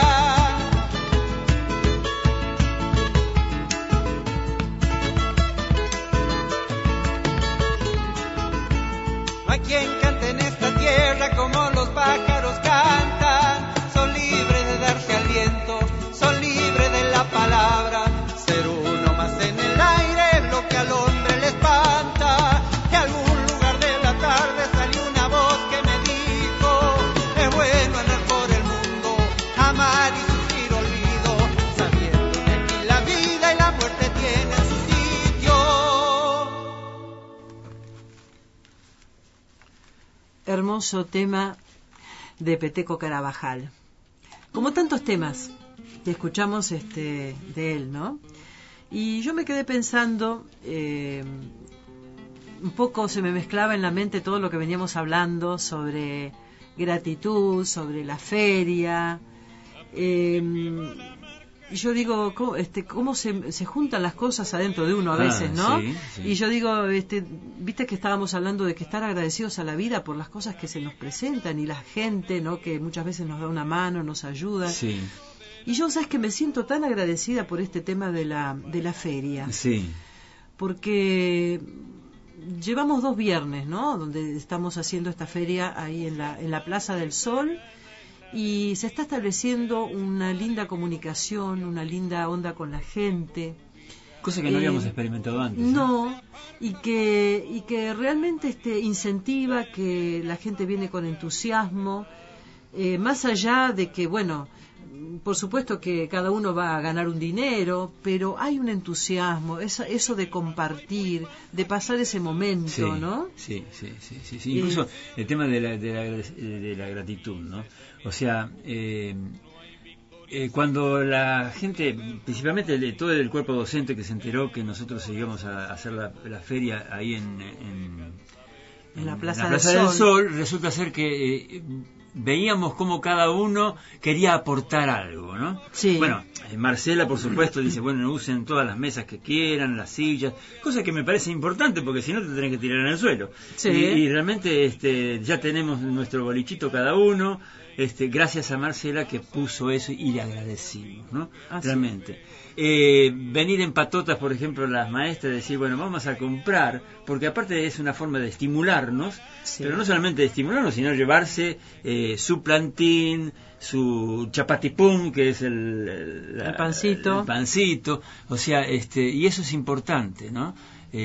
No hay quien cante en esta tierra como los pájaros cantan. Son libres de darse al viento, son libres de la palabra. Ser uno más en el aire es lo que al hombre le espanta. De algún lugar de la tarde salió una voz que me dijo: es bueno andar por el mundo, amar y sufrir olvido, sabiendo que aquí la vida y la muerte tienen su sitio. hermoso tema de Peteco Carabajal. Como tantos temas que escuchamos de él, ¿no? Y yo me quedé pensando, un poco se me mezclaba en la mente todo lo que veníamos hablando sobre gratitud, sobre la feria. Y yo digo, ¿cómo se juntan las cosas adentro de uno a veces, ¿no? Sí, sí. Y yo digo, viste que estábamos hablando de que estar agradecidos a la vida por las cosas que se nos presentan y la gente, ¿no? Que muchas veces nos da una mano, nos ayuda. Sí. Y yo, ¿sabes que me siento tan agradecida por este tema de la feria? Sí. Porque llevamos 2 viernes, ¿no? Donde estamos haciendo esta feria ahí en la Plaza del Sol. Y se está estableciendo una linda comunicación, una linda onda con la gente. Cosa que no habíamos experimentado antes. No, y que realmente incentiva que la gente viene con entusiasmo, más allá de que, bueno, por supuesto que cada uno va a ganar un dinero, pero hay un entusiasmo, eso de compartir, de pasar ese momento, sí, ¿no? Sí. Incluso el tema de la gratitud, ¿no? O sea, cuando la gente, principalmente todo el cuerpo docente que se enteró que nosotros íbamos a hacer la feria ahí en la Plaza del Sol, resulta ser que veíamos cómo cada uno quería aportar algo, ¿no? Sí. Bueno, Marcela, por supuesto, dice, bueno, usen todas las mesas que quieran, las sillas, cosa que me parece importante porque si no te tenés que tirar en el suelo. Sí. Y realmente ya tenemos nuestro bolichito cada uno, gracias a Marcela que puso eso y le agradecimos, ¿no? Realmente. Venir en patotas, por ejemplo, las maestras, decir, bueno, vamos a comprar, porque aparte es una forma de estimularnos, sí, pero no solamente de estimularnos, sino llevarse su plantín, su chapatipum, que es el pancito, o sea, y eso es importante, ¿no?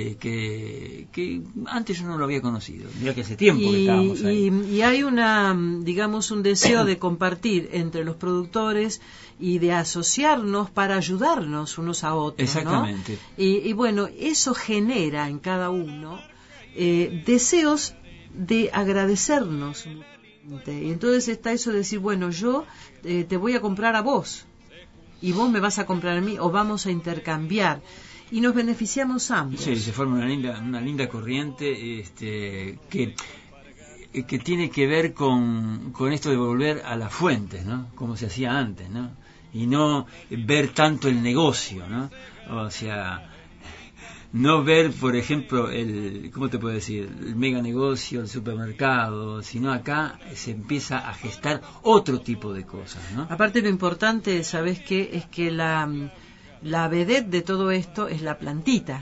Que antes yo no lo había conocido, mira que hace tiempo que estábamos ahí. Y hay un deseo de compartir entre los productores y de asociarnos para ayudarnos unos a otros. Exactamente. ¿No? Y bueno, eso genera en cada uno deseos de agradecernos. Y entonces está eso de decir, bueno, yo te voy a comprar a vos y vos me vas a comprar a mí, o vamos a intercambiar. Y nos beneficiamos ambos. Sí, se forma una linda corriente que tiene que ver con esto de volver a las fuentes, ¿no? Como se hacía antes, ¿no? Y no ver tanto el negocio, ¿no? O sea, no ver, por ejemplo, ¿cómo te puedo decir? El mega negocio, el supermercado, sino acá se empieza a gestar otro tipo de cosas, ¿no? Aparte, lo importante, ¿sabes qué? Es que la vedette de todo esto es la plantita.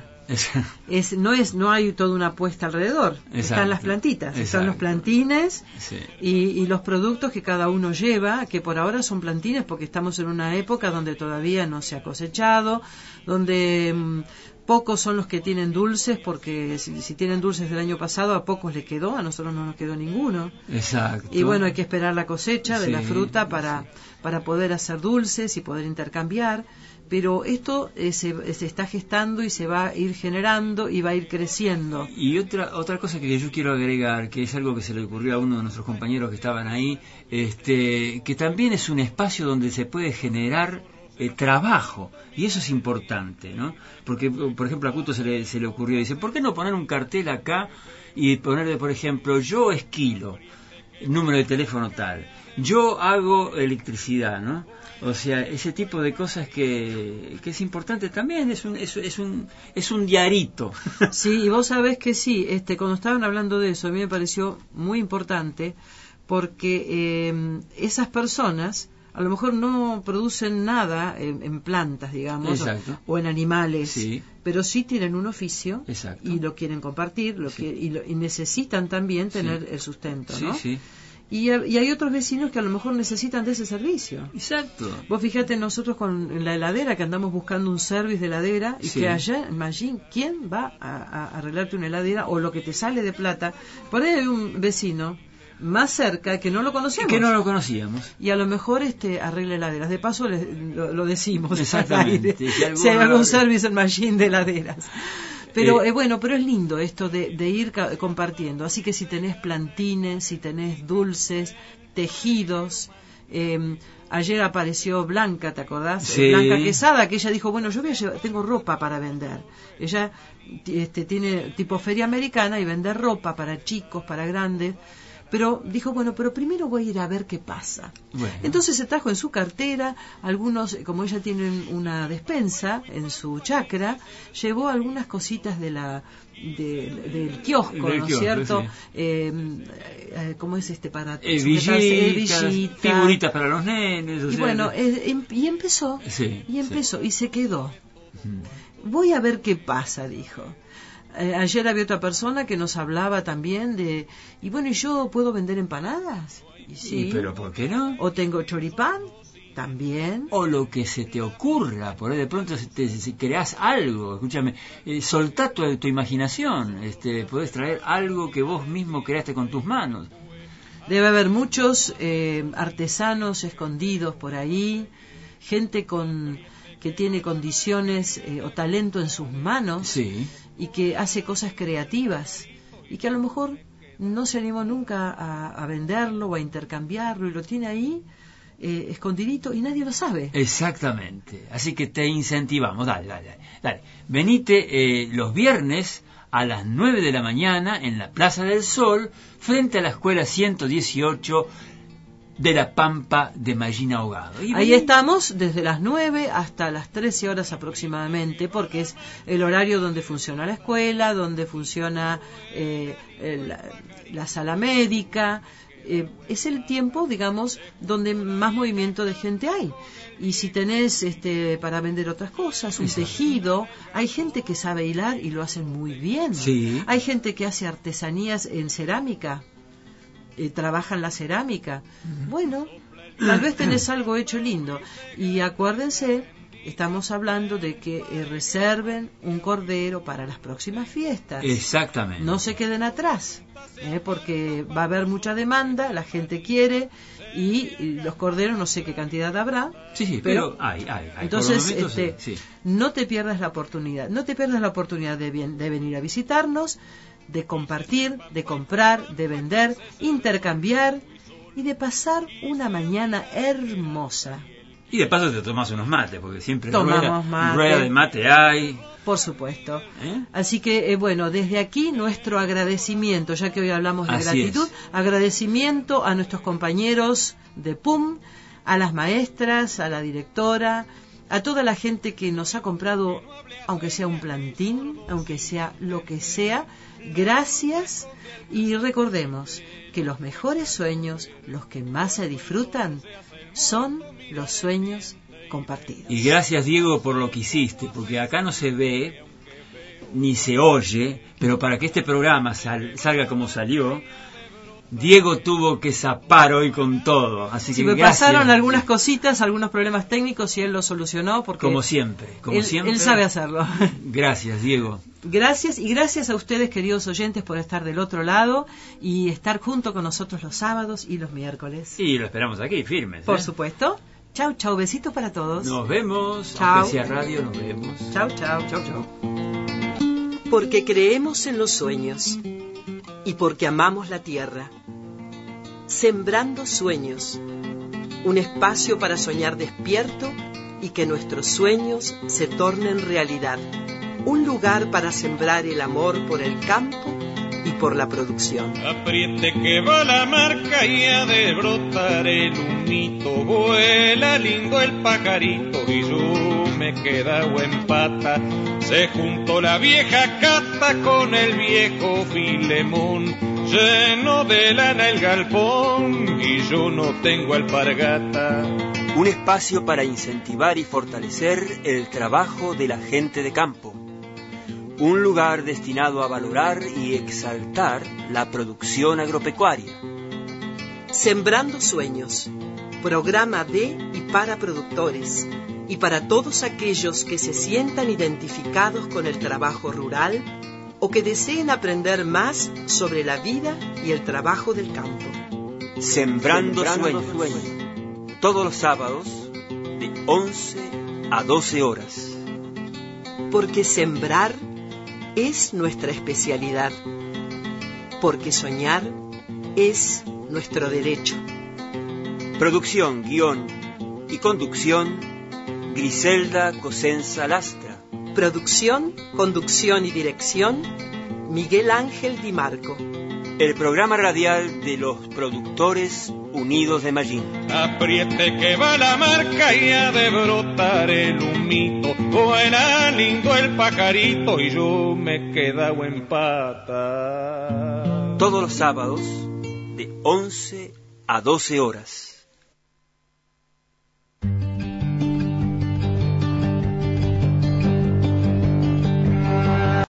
No hay toda una apuesta alrededor. Exacto. Están las plantitas, exacto, están los plantines, sí, y los productos que cada uno lleva, que por ahora son plantines porque estamos en una época donde todavía no se ha cosechado, donde pocos son los que tienen dulces, porque si tienen dulces del año pasado, a pocos les quedó, a nosotros no nos quedó ninguno. Exacto. Y bueno, hay que esperar la cosecha de sí, la fruta para poder hacer dulces y poder intercambiar. Pero esto se está gestando y se va a ir generando y va a ir creciendo. Y otra cosa que yo quiero agregar, que es algo que se le ocurrió a uno de nuestros compañeros que estaban ahí, que también es un espacio donde se puede generar trabajo, y eso es importante, ¿no? Porque, por ejemplo, a Cuto se le ocurrió, dice, ¿por qué no poner un cartel acá y ponerle, por ejemplo, yo esquilo, número de teléfono tal, yo hago electricidad, ¿no? O sea, ese tipo de cosas que es importante también, es un diarito. Sí, y vos sabés que sí, cuando estaban hablando de eso, a mí me pareció muy importante, porque esas personas a lo mejor no producen nada en plantas, digamos, o en animales, sí, pero sí tienen un oficio. Exacto. Y lo quieren compartir, sí, y necesitan también tener, sí, el sustento, ¿no? Sí, sí. Y hay otros vecinos que a lo mejor necesitan de ese servicio. Exacto. Vos fíjate, nosotros en la heladera, que andamos buscando un service de heladera, y sí, que allá, imagín, ¿quién va a arreglarte una heladera o lo que te sale de plata? Por ahí hay un vecino más cerca que no lo conocemos. Que no lo conocíamos. Y a lo mejor arregla heladeras. De paso lo decimos. Exactamente. Si hay algún service en Machine de heladeras. Pero bueno, pero es lindo esto de ir compartiendo. Así que si tenés plantines, si tenés dulces, tejidos. Ayer apareció Blanca, ¿te acordás? Sí. Blanca Quesada, que ella dijo, bueno, yo voy a llevar, tengo ropa para vender. Ella tiene tipo feria americana y vende ropa para chicos, para grandes. Pero dijo, bueno, pero primero voy a ir a ver qué pasa. Bueno. Entonces se trajo en su cartera algunos, como ella tiene una despensa en su chacra, llevó algunas cositas del kiosco, ¿no es cierto? Sí. ¿Cómo es este para Villitas, figuritas para los nenes. Y bueno, y empezó, y se quedó. Voy a ver qué pasa, dijo. Ayer había otra persona que nos hablaba también de, y bueno, ¿y yo puedo vender empanadas? Y sí. ¿Pero por qué no? ¿O tengo choripán? También. O lo que se te ocurra, por ahí de pronto si creás algo, escúchame, soltá tu imaginación, podés traer algo que vos mismo creaste con tus manos. Debe haber muchos artesanos escondidos por ahí, gente que tiene condiciones o talento en sus manos, sí, y que hace cosas creativas y que a lo mejor no se animó nunca a venderlo o a intercambiarlo y lo tiene ahí escondidito y nadie lo sabe. Exactamente, así que te incentivamos, dale. Venite los viernes a las 9 de la mañana en la Plaza del Sol, frente a la Escuela 118 de la Pampa de Mallín Ahogado. Ahí estamos desde las 9 hasta las 13 horas aproximadamente, porque es el horario donde funciona la escuela, donde funciona la sala médica. Es el tiempo, digamos, donde más movimiento de gente hay. Y si tenés para vender otras cosas, un tejido, hay gente que sabe hilar y lo hacen muy bien. Sí. Hay gente que hace artesanías en cerámica. Trabajan la cerámica. Bueno, tal vez tenés algo hecho lindo. Y acuérdense, estamos hablando de que reserven un cordero para las próximas fiestas. Exactamente. No se queden atrás, porque va a haber mucha demanda, la gente quiere, y los corderos no sé qué cantidad habrá. Sí, pero hay. Entonces, sí. no te pierdas la oportunidad. No te pierdas la oportunidad de venir a visitarnos, de compartir, de comprar, de vender, intercambiar y de pasar una mañana hermosa. Y de paso te tomás unos mates, porque siempre tomamos rueda de mate hay. Por supuesto. Así que, bueno, desde aquí nuestro agradecimiento, ya que hoy hablamos de Así gratitud, agradecimiento a nuestros compañeros de PUM, a las maestras, a la directora, a toda la gente que nos ha comprado, aunque sea un plantín, aunque sea lo que sea. Gracias, y recordemos que los mejores sueños, los que más se disfrutan, son los sueños compartidos. Y gracias, Diego, por lo que hiciste, porque acá no se ve ni se oye, pero para que este programa salga como salió, Diego tuvo que zapar hoy con todo, así que me gracias. Pasaron algunas cositas, algunos problemas técnicos y él los solucionó porque como siempre, él sabe hacerlo. Gracias, Diego. Gracias, y gracias a ustedes, queridos oyentes, por estar del otro lado y estar junto con nosotros los sábados y los miércoles. Y lo esperamos aquí, firmes. Por supuesto. Chau, besitos para todos. Nos vemos. Chau. Aunque sea radio, nos vemos. Chau. Porque creemos en los sueños y porque amamos la tierra. Sembrando sueños, un espacio para soñar despierto y que nuestros sueños se tornen realidad. Un lugar para sembrar el amor por el campo y por la producción. Apriete que va la marca y ha de brotar el humito. Vuela lindo el pajarito y yo me quedado en pata. Se juntó la vieja Cata con el viejo Filemón. Lleno de lana el galpón y yo no tengo alpargata. Un espacio para incentivar y fortalecer el trabajo de la gente de campo. Un lugar destinado a valorar y exaltar la producción agropecuaria. Sembrando sueños, programa de y para productores y para todos aquellos que se sientan identificados con el trabajo rural o que deseen aprender más sobre la vida y el trabajo del campo. Sembrando sueños. Todos los sábados de 11 a 12 horas. Porque sembrar es nuestra especialidad, porque soñar es nuestro derecho. Producción, guión y conducción, Griselda Cosenza Lastra. Producción, conducción y dirección, Miguel Ángel Di Marco. El programa radial de los productores unidos de Mallín. Apriete que va la marca y ha de brotar el humito. Vuela lindo el pajarito y yo me quedo en pata. Todos los sábados de 11 a 12 horas.